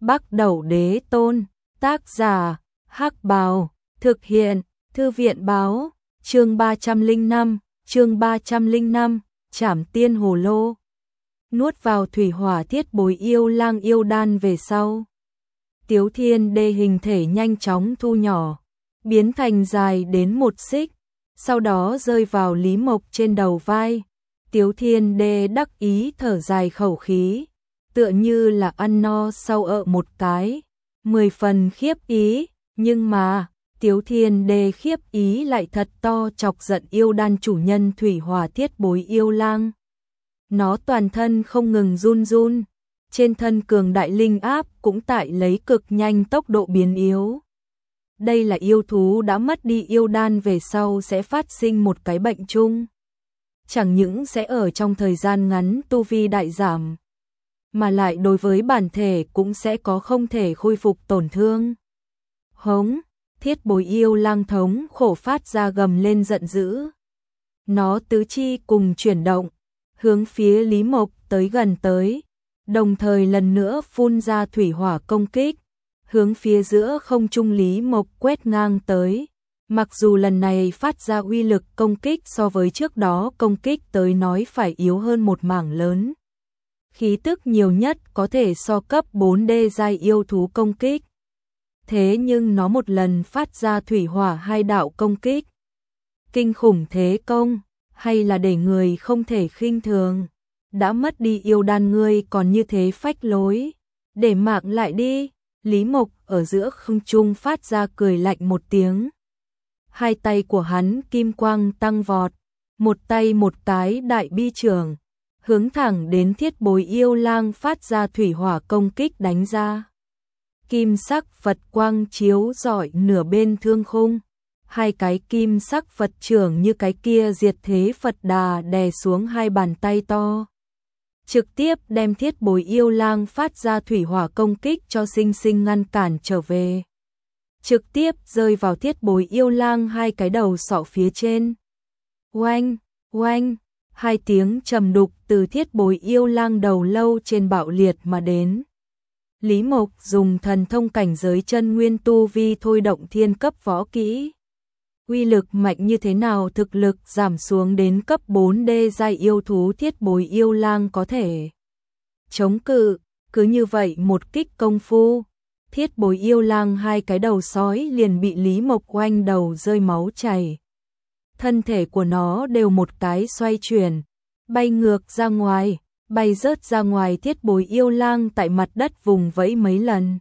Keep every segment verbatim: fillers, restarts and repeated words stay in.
Bắc Đẩu Đế Tôn, tác giả, Hắc Bào, thực hiện, Thư viện báo, chương ba trăm lẻ năm, chương ba trăm lẻ năm, Trảm Tiên Hồ Lô. Nuốt vào thủy hỏa thiết bối yêu lang yêu đan về sau. Tiếu Thiên Đê hình thể nhanh chóng thu nhỏ, biến thành dài đến một xích, sau đó rơi vào Lý Mộc trên đầu vai. Tiếu Thiên Đê đắc ý thở dài khẩu khí, tựa như là ăn no sau ợ một cái, mười phần khiếp ý, nhưng mà, Tiếu Thiên Đê khiếp ý lại thật to chọc giận yêu đan chủ nhân thủy hỏa thiết bối yêu lang. Nó toàn thân không ngừng run run, trên thân cường đại linh áp cũng tại lấy cực nhanh tốc độ biến yếu. Đây là yêu thú đã mất đi yêu đan về sau sẽ phát sinh một cái bệnh chung. Chẳng những sẽ ở trong thời gian ngắn tu vi đại giảm, mà lại đối với bản thể cũng sẽ có không thể khôi phục tổn thương. Hống, thiết bối yêu lang thống khổ phát ra gầm lên giận dữ. Nó tứ chi cùng chuyển động, hướng phía Lý Mộc tới gần tới, đồng thời lần nữa phun ra thủy hỏa công kích, hướng phía giữa không trung Lý Mộc quét ngang tới. Mặc dù lần này phát ra uy lực công kích so với trước đó công kích tới nói phải yếu hơn một mảng lớn. Khí tức nhiều nhất có thể so cấp bốn D giai yêu thú công kích. Thế nhưng nó một lần phát ra thủy hỏa hai đạo công kích. Kinh khủng thế công, hay là để người không thể khinh thường. Đã mất đi yêu đan ngươi còn như thế phách lối. Để mạng lại đi. Lý Mộc ở giữa không trung phát ra cười lạnh một tiếng. Hai tay của hắn kim quang tăng vọt, một tay một cái đại bi trường, hướng thẳng đến thiết bối yêu lang phát ra thủy hỏa công kích đánh ra. Kim sắc Phật quang chiếu rọi nửa bên thương khung, hai cái kim sắc Phật trưởng như cái kia diệt thế Phật đà đè xuống hai bàn tay to. Trực tiếp đem thiết bối yêu lang phát ra thủy hỏa công kích cho sinh sinh ngăn cản trở về. Trực tiếp rơi vào thiết bối yêu lang hai cái đầu sọ phía trên. Oanh, oanh, hai tiếng trầm đục từ thiết bối yêu lang đầu lâu trên bạo liệt mà đến. Lý Mộc dùng thần thông cảnh giới chân nguyên tu vi thôi động thiên cấp võ kỹ. Uy lực mạnh như thế nào thực lực giảm xuống đến cấp bốn D giai yêu thú thiết bối yêu lang có thể chống cự, cứ như vậy một kích công phu. Thiết bối yêu lang hai cái đầu sói liền bị Lý Mộc oanh đầu rơi máu chảy. Thân thể của nó đều một cái xoay chuyển, bay ngược ra ngoài, bay rớt ra ngoài thiết bối yêu lang tại mặt đất vùng vẫy mấy lần.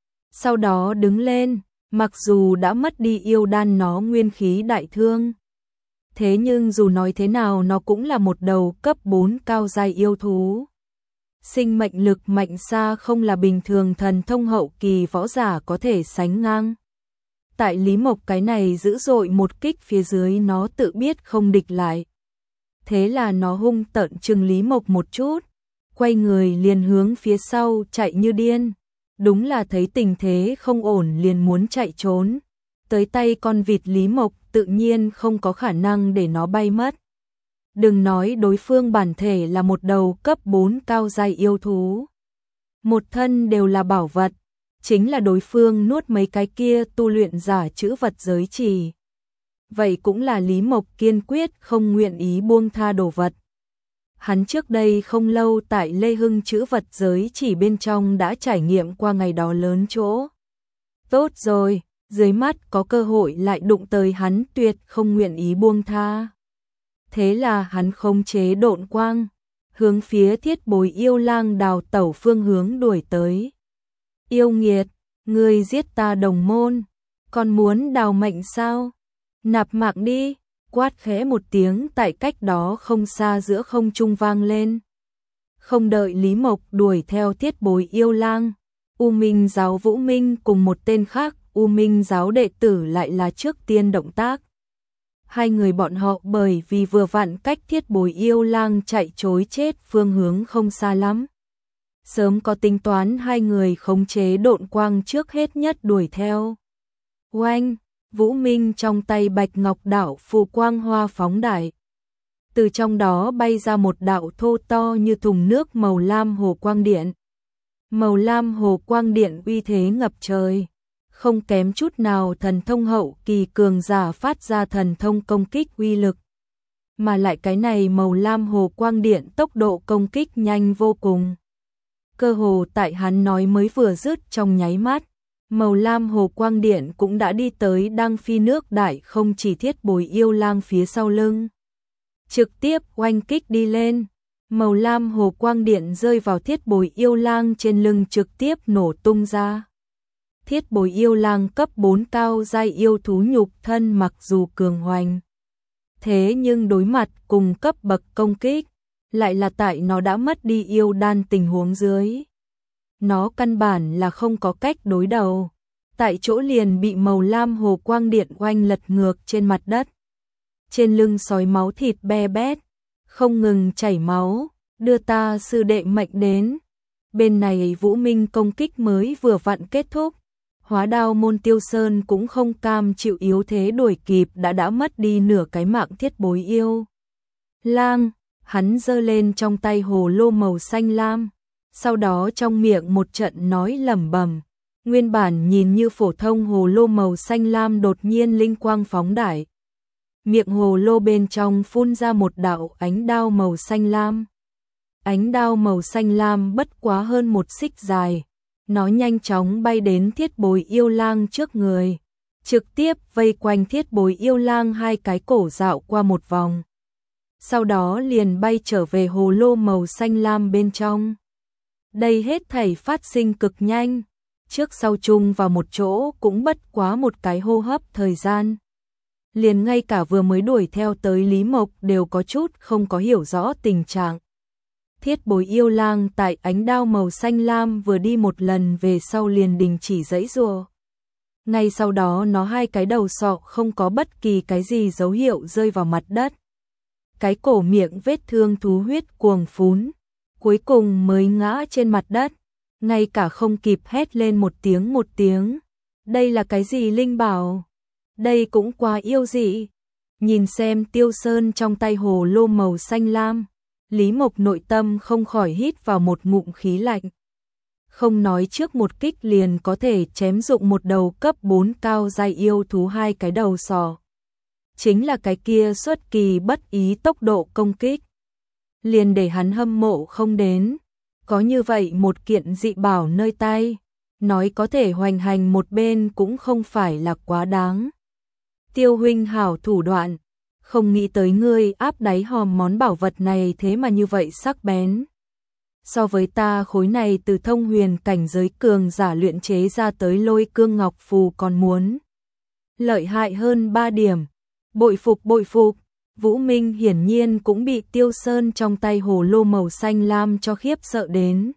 Sau đó đứng lên, mặc dù đã mất đi yêu đan nó nguyên khí đại thương. Thế nhưng dù nói thế nào nó cũng là một đầu cấp bốn cao giai yêu thú. Sinh mệnh lực mạnh xa không là bình thường thần thông hậu kỳ võ giả có thể sánh ngang. Tại Lý Mộc cái này dữ dội một kích phía dưới nó tự biết không địch lại. Thế là nó hung tợn trừng Lý Mộc một chút, quay người liền hướng phía sau chạy như điên. Đúng là thấy tình thế không ổn liền muốn chạy trốn. Tới tay con vịt Lý Mộc tự nhiên không có khả năng để nó bay mất. Đừng nói đối phương bản thể là một đầu cấp bốn cao giai yêu thú. Một thân đều là bảo vật, chính là đối phương nuốt mấy cái kia tu luyện giả chữ vật giới trì. Vậy cũng là Lý Mộc kiên quyết không nguyện ý buông tha đồ vật. Hắn trước đây không lâu tại Lê Hưng chữ vật giới chỉ bên trong đã trải nghiệm qua ngày đó lớn chỗ. Tốt rồi, dưới mắt có cơ hội lại đụng tới hắn tuyệt không nguyện ý buông tha. Thế là hắn khống chế độn quang, hướng phía thiết bối yêu lang đào tẩu phương hướng đuổi tới. Yêu nghiệt, ngươi giết ta đồng môn, còn muốn đào mệnh sao? Nạp mạng đi, quát khẽ một tiếng tại cách đó không xa giữa không trung vang lên. Không đợi Lý Mộc đuổi theo thiết bối yêu lang, U Minh giáo Vũ Minh cùng một tên khác U Minh giáo đệ tử lại là trước tiên động tác. Hai người bọn họ bởi vì vừa vặn cách thiết bối yêu lang chạy trối chết phương hướng không xa lắm. Sớm có tính toán hai người khống chế độn quang trước hết nhất đuổi theo. Oanh, Vũ Minh trong tay bạch ngọc đảo phù quang hoa phóng đại. Từ trong đó bay ra một đạo thô to như thùng nước màu lam hồ quang điện. Màu lam hồ quang điện uy thế ngập trời, không kém chút nào thần thông hậu kỳ cường giả phát ra thần thông công kích uy lực. Mà lại cái này màu lam hồ quang điện tốc độ công kích nhanh vô cùng. Cơ hồ tại hắn nói mới vừa dứt trong nháy mắt, màu lam hồ quang điện cũng đã đi tới đang phi nước đại không chỉ Thiết Bối Yêu Lang phía sau lưng. Trực tiếp oanh kích đi lên, màu lam hồ quang điện rơi vào Thiết Bối Yêu Lang trên lưng trực tiếp nổ tung ra. Thiết Bối Yêu Lang cấp bốn cao giai yêu thú nhục thân mặc dù cường hoành, thế nhưng đối mặt cùng cấp bậc công kích, lại là tại nó đã mất đi yêu đan tình huống dưới. Nó căn bản là không có cách đối đầu, tại chỗ liền bị màu lam hồ quang điện oanh lật ngược trên mặt đất. Trên lưng sói máu thịt be bét, không ngừng chảy máu, đưa ta sư đệ mệnh đến. Bên này Vũ Minh công kích mới vừa vặn kết thúc, Hóa Đao môn Tiêu Sơn cũng không cam chịu yếu thế đuổi kịp đã đã mất đi nửa cái mạng Thiết Bối Yêu Lang. Hắn giơ lên trong tay hồ lô màu xanh lam, sau đó trong miệng một trận nói lẩm bẩm. Nguyên bản nhìn như phổ thông hồ lô màu xanh lam đột nhiên linh quang phóng đại. Miệng hồ lô bên trong phun ra một đạo ánh đao màu xanh lam. Ánh đao màu xanh lam bất quá hơn một xích dài. Nó nhanh chóng bay đến Thiết Bối Yêu Lang trước người, trực tiếp vây quanh Thiết Bối Yêu Lang hai cái cổ dạo qua một vòng. Sau đó liền bay trở về hồ lô màu xanh lam bên trong. Đây hết thảy phát sinh cực nhanh, trước sau chung vào một chỗ cũng bất quá một cái hô hấp thời gian. Liền ngay cả vừa mới đuổi theo tới Lý Mộc đều có chút không có hiểu rõ tình trạng. Thiết Bối Yêu Lang tại ánh đao màu xanh lam vừa đi một lần về sau liền đình chỉ giãy giụa. Ngay sau đó nó hai cái đầu sọ không có bất kỳ cái gì dấu hiệu rơi vào mặt đất. Cái cổ miệng vết thương thú huyết cuồng phún, cuối cùng mới ngã trên mặt đất, ngay cả không kịp hét lên một tiếng một tiếng. Đây là cái gì linh bảo? Đây cũng quá yêu dị. Nhìn xem Tiêu Sơn trong tay hồ lô màu xanh lam, Lý Mộc nội tâm không khỏi hít vào một ngụm khí lạnh. Không nói trước một kích liền có thể chém dụng một đầu cấp bốn cao giai yêu thú hai cái đầu sò. Chính là cái kia xuất kỳ bất ý tốc độ công kích. Liền để hắn hâm mộ không đến. Có như vậy một kiện dị bảo nơi tay, nói có thể hoành hành một bên cũng không phải là quá đáng. Tiêu huynh hảo thủ đoạn, không nghĩ tới ngươi áp đáy hòm món bảo vật này thế mà như vậy sắc bén. So với ta khối này từ thông huyền cảnh giới cường giả luyện chế ra tới Lôi Cương Ngọc Phù còn muốn lợi hại hơn ba điểm. Bội phục bội phục. Vũ Minh hiển nhiên cũng bị Tiêu Sơn trong tay hồ lô màu xanh lam cho khiếp sợ đến.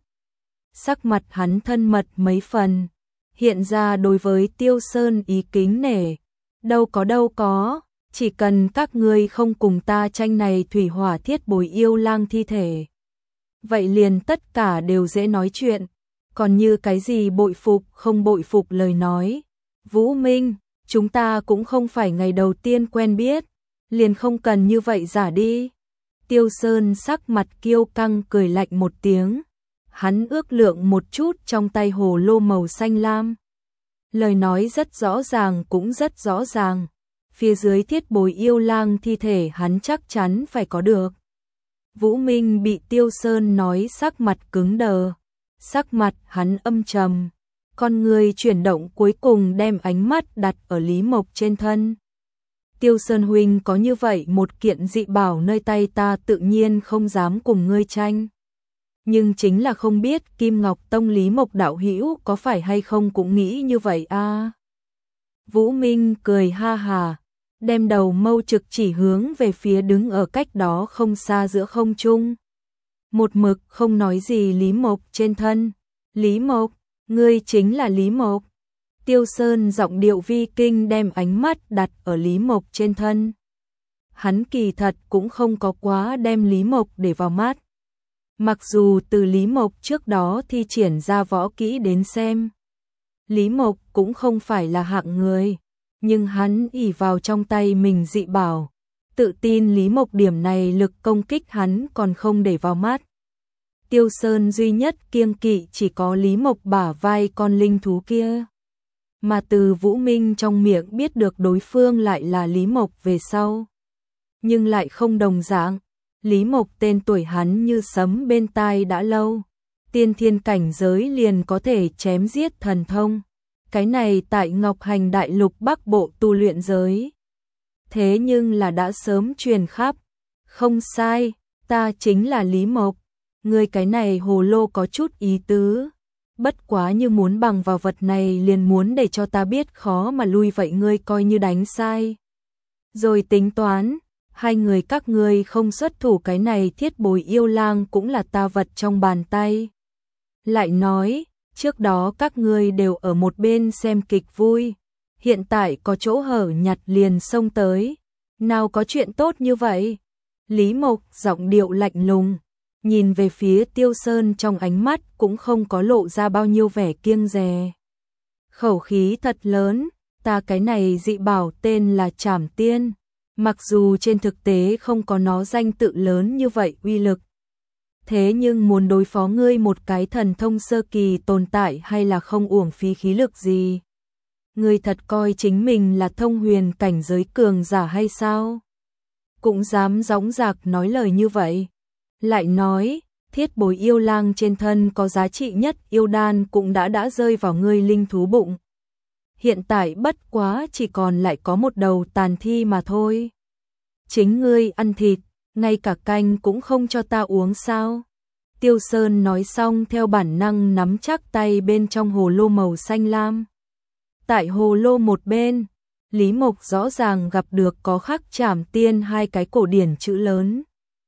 Sắc mặt hắn thân mật mấy phần, hiện ra đối với Tiêu Sơn ý kính nể. Đâu có đâu có, chỉ cần các ngươi không cùng ta tranh này thủy hỏa Thiết Bối Yêu Lang thi thể. Vậy liền tất cả đều dễ nói chuyện, còn như cái gì bội phục không bội phục lời nói. Vũ Minh, chúng ta cũng không phải ngày đầu tiên quen biết, liền không cần như vậy giả đi. Tiêu Sơn sắc mặt kiêu căng cười lạnh một tiếng, hắn ước lượng một chút trong tay hồ lô màu xanh lam. Lời nói rất rõ ràng cũng rất rõ ràng, phía dưới Thiết Bối Yêu Lang thi thể hắn chắc chắn phải có được. Vũ Minh bị Tiêu Sơn nói sắc mặt cứng đờ, sắc mặt hắn âm trầm, con người chuyển động cuối cùng đem ánh mắt đặt ở Lý Mộc trên thân. Tiêu Sơn huynh có như vậy một kiện dị bảo nơi tay ta tự nhiên không dám cùng ngươi tranh. Nhưng chính là không biết Kim Ngọc Tông Lý Mộc đạo hữu có phải hay không cũng nghĩ như vậy a. À? Vũ Minh cười ha hà, đem đầu mâu trực chỉ hướng về phía đứng ở cách đó không xa giữa không trung. Một mực không nói gì Lý Mộc trên thân. Lý Mộc, ngươi chính là Lý Mộc. Tiêu Sơn giọng điệu vi kinh đem ánh mắt đặt ở Lý Mộc trên thân. Hắn kỳ thật cũng không có quá đem Lý Mộc để vào mắt. Mặc dù từ Lý Mộc trước đó thi triển ra võ kỹ đến xem, Lý Mộc cũng không phải là hạng người, nhưng hắn ỷ vào trong tay mình dị bảo, tự tin Lý Mộc điểm này lực công kích hắn còn không để vào mắt. Tiêu Sơn duy nhất kiêng kỵ chỉ có Lý Mộc bả vai con linh thú kia. Mà từ Vũ Minh trong miệng biết được đối phương lại là Lý Mộc về sau. Nhưng lại không đồng dạng. Lý Mộc tên tuổi hắn như sấm bên tai đã lâu. Tiên thiên cảnh giới liền có thể chém giết thần thông. Cái này tại Ngọc Hành Đại Lục Bắc Bộ tu luyện giới. Thế nhưng là đã sớm truyền khắp. Không sai, ta chính là Lý Mộc. Ngươi cái này hồ lô có chút ý tứ. Bất quá như muốn bằng vào vật này liền muốn để cho ta biết khó mà lui vậy ngươi coi như đánh sai. Rồi tính toán, hai người các ngươi không xuất thủ cái này Thiết Bối Yêu Lang cũng là ta vật trong bàn tay. Lại nói, trước đó các ngươi đều ở một bên xem kịch vui, hiện tại có chỗ hở nhặt liền xông tới, nào có chuyện tốt như vậy. Lý Mộc giọng điệu lạnh lùng, nhìn về phía Tiêu Sơn trong ánh mắt cũng không có lộ ra bao nhiêu vẻ kiêng dè. Khẩu khí thật lớn, ta cái này dị bảo tên là Trảm Tiên, mặc dù trên thực tế không có nó danh tự lớn như vậy uy lực. Thế nhưng muốn đối phó ngươi một cái thần thông sơ kỳ tồn tại hay là không uổng phí khí lực gì. Ngươi thật coi chính mình là thông huyền cảnh giới cường giả hay sao? Cũng dám dõng dạc nói lời như vậy. Lại nói, Thiết Bối Yêu Lang trên thân có giá trị nhất yêu đan cũng đã đã rơi vào ngươi linh thú bụng. Hiện tại bất quá chỉ còn lại có một đầu tàn thi mà thôi. Chính ngươi ăn thịt, ngay cả canh cũng không cho ta uống sao? Tiêu Sơn nói xong theo bản năng nắm chắc tay bên trong hồ lô màu xanh lam. Tại hồ lô một bên, Lý Mộc rõ ràng gặp được có khắc Trảm Tiên hai cái cổ điển chữ lớn.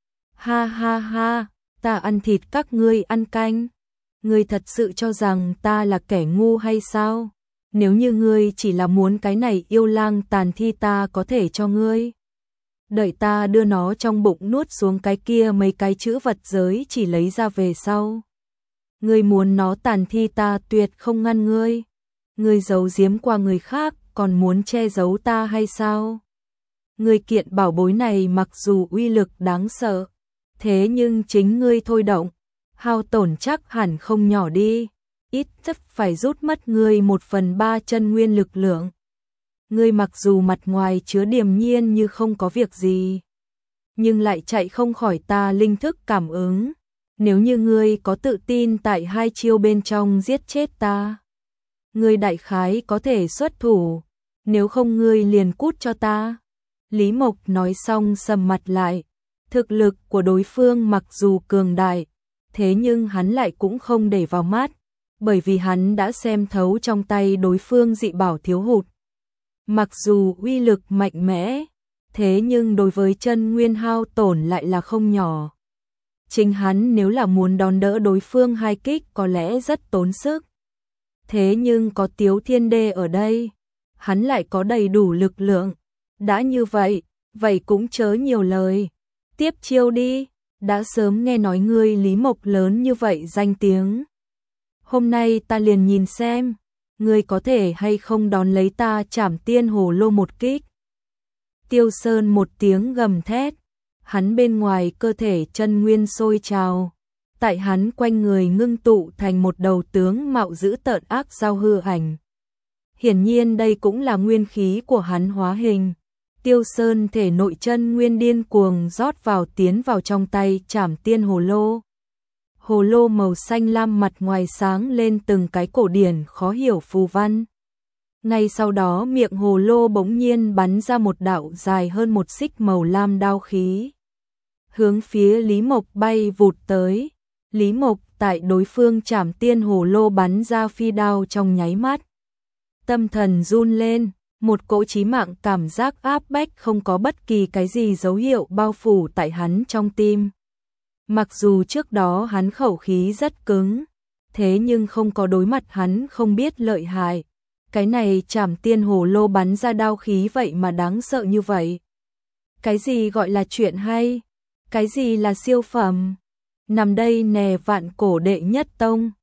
Ha ha ha, ta ăn thịt các ngươi ăn canh. Ngươi thật sự cho rằng ta là kẻ ngu hay sao? Nếu như ngươi chỉ là muốn cái này yêu lang tàn thi ta có thể cho ngươi. Đợi ta đưa nó trong bụng nuốt xuống cái kia mấy cái chữ vật giới chỉ lấy ra về sau. Ngươi muốn nó tàn thi ta tuyệt không ngăn ngươi. Ngươi giấu giếm qua người khác còn muốn che giấu ta hay sao? Ngươi kiện bảo bối này mặc dù uy lực đáng sợ, thế nhưng chính ngươi thôi động, hao tổn chắc hẳn không nhỏ đi, ít nhất phải rút mất ngươi một phần ba chân nguyên lực lượng. Ngươi mặc dù mặt ngoài chứa điềm nhiên như không có việc gì, nhưng lại chạy không khỏi ta linh thức cảm ứng. Nếu như ngươi có tự tin tại hai chiêu bên trong giết chết ta, ngươi đại khái có thể xuất thủ, nếu không ngươi liền cút cho ta. Lý Mộc nói xong sầm mặt lại, thực lực của đối phương mặc dù cường đại, thế nhưng hắn lại cũng không để vào mắt, bởi vì hắn đã xem thấu trong tay đối phương dị bảo thiếu hụt. Mặc dù uy lực mạnh mẽ, thế nhưng đối với chân nguyên hao tổn lại là không nhỏ. Chính hắn nếu là muốn đón đỡ đối phương hai kích có lẽ rất tốn sức. Thế nhưng có Tiếu Thiên Đê ở đây, hắn lại có đầy đủ lực lượng. Đã như vậy, vậy cũng chớ nhiều lời. Tiếp chiêu đi, đã sớm nghe nói ngươi Lý Mộc lớn như vậy danh tiếng. Hôm nay ta liền nhìn xem, ngươi có thể hay không đón lấy ta Trảm Tiên hồ lô một kích. Tiêu Sơn một tiếng gầm thét, hắn bên ngoài cơ thể chân nguyên sôi trào, tại hắn quanh người ngưng tụ thành một đầu tướng mạo dữ tợn ác giao hư ảnh. Hiển nhiên đây cũng là nguyên khí của hắn hóa hình. Tiêu Sơn thể nội chân nguyên điên cuồng rót vào tiến vào trong tay Trảm Tiên hồ lô. Hồ lô màu xanh lam mặt ngoài sáng lên từng cái cổ điển khó hiểu phù văn. Ngay sau đó miệng hồ lô bỗng nhiên bắn ra một đạo dài hơn một xích màu lam đao khí. Hướng phía Lý Mộc bay vụt tới. Lý Mộc tại đối phương Trảm Tiên hồ lô bắn ra phi đao trong nháy mắt. Tâm thần run lên, một cỗ chí mạng cảm giác áp bách không có bất kỳ cái gì dấu hiệu bao phủ tại hắn trong tim. Mặc dù trước đó hắn khẩu khí rất cứng, thế nhưng không có đối mặt hắn không biết lợi hại. Cái này Trảm Tiên hồ lô bắn ra đao khí vậy mà đáng sợ như vậy. Cái gì gọi là chuyện hay? Cái gì là siêu phẩm? Nằm đây nè vạn cổ đệ nhất tông.